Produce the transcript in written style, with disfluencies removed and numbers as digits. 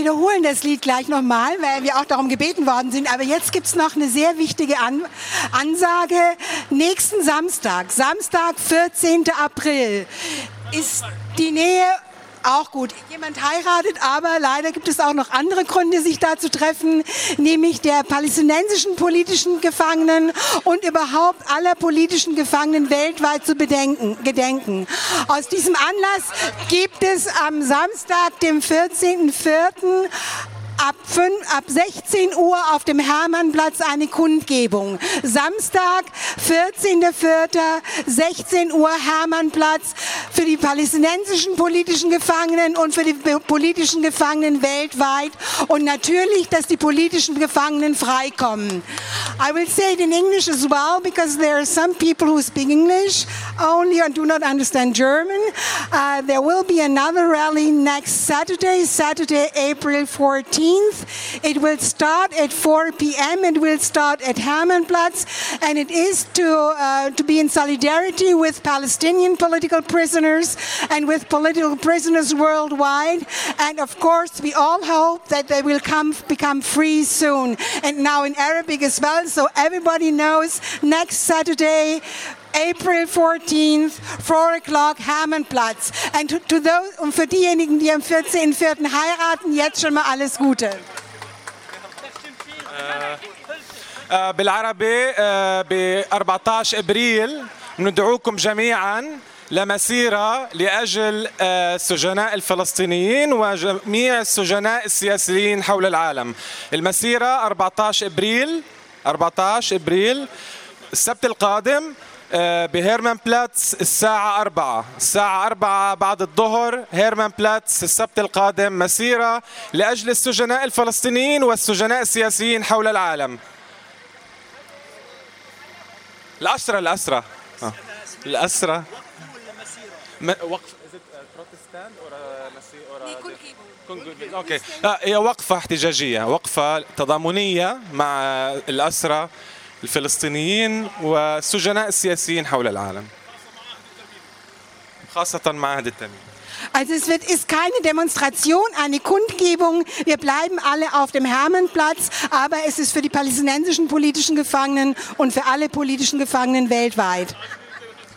wiederholen das Lied gleich nochmal, weil wir auch darum gebeten worden sind. Aber jetzt gibt es noch eine sehr wichtige Ansage. Nächsten Samstag, 14. April, ist die Nähe auch gut. Jemand heiratet, aber leider gibt es auch noch andere Gründe, sich da zu treffen, nämlich der palästinensischen politischen Gefangenen und überhaupt aller politischen Gefangenen weltweit zu gedenken. Aus diesem Anlass gibt es am Samstag, dem 14.04., ab 16 Uhr auf dem Hermannplatz eine Kundgebung. Samstag, 14.04., 16 Uhr Hermannplatz für die palästinensischen politischen Gefangenen und für die politischen Gefangenen weltweit und natürlich, dass die politischen Gefangenen freikommen. I will say it in English as well because there are some people who speak English only and do not understand German. There will be another rally next Saturday, April 14th. It will start at 4 p.m. It will start at Hermannplatz, and it is to be in solidarity with Palestinian political prisoners and with political prisoners worldwide. And of course, we all hope that they will become free soon. And now in Arabic as well, so everybody knows. Next Saturday, April 14th, 4 o'clock, Hermannplatz. And to those, und für diejenigen, die am 14.04. heiraten, jetzt schon mal alles Gute. بالعربي ب 14 ابريل ندعوكم جميعا لمسيرة لأجل السجناء الفلسطينيين وجميع السجناء السياسيين حول العالم. المسيرة 14 ابريل السبت القادم بهيرمان بلاتس الساعة 4 بعد الظهر. هيرمان بلاتس السبت القادم، مسيرة لأجل السجناء الفلسطينيين والسجناء السياسيين حول العالم. الأسرة وقف اوكي، هي وقفة احتجاجية، وقفة تضامنية مع الأسرة الفلسطينيين والسجناء السياسيين حول العالم، خاصة معهد التميم. Also es ist keine Demonstration, eine Kundgebung. Wir bleiben alle auf dem Hermannplatz, aber es ist für die palästinensischen politischen Gefangenen und für alle politischen Gefangenen weltweit.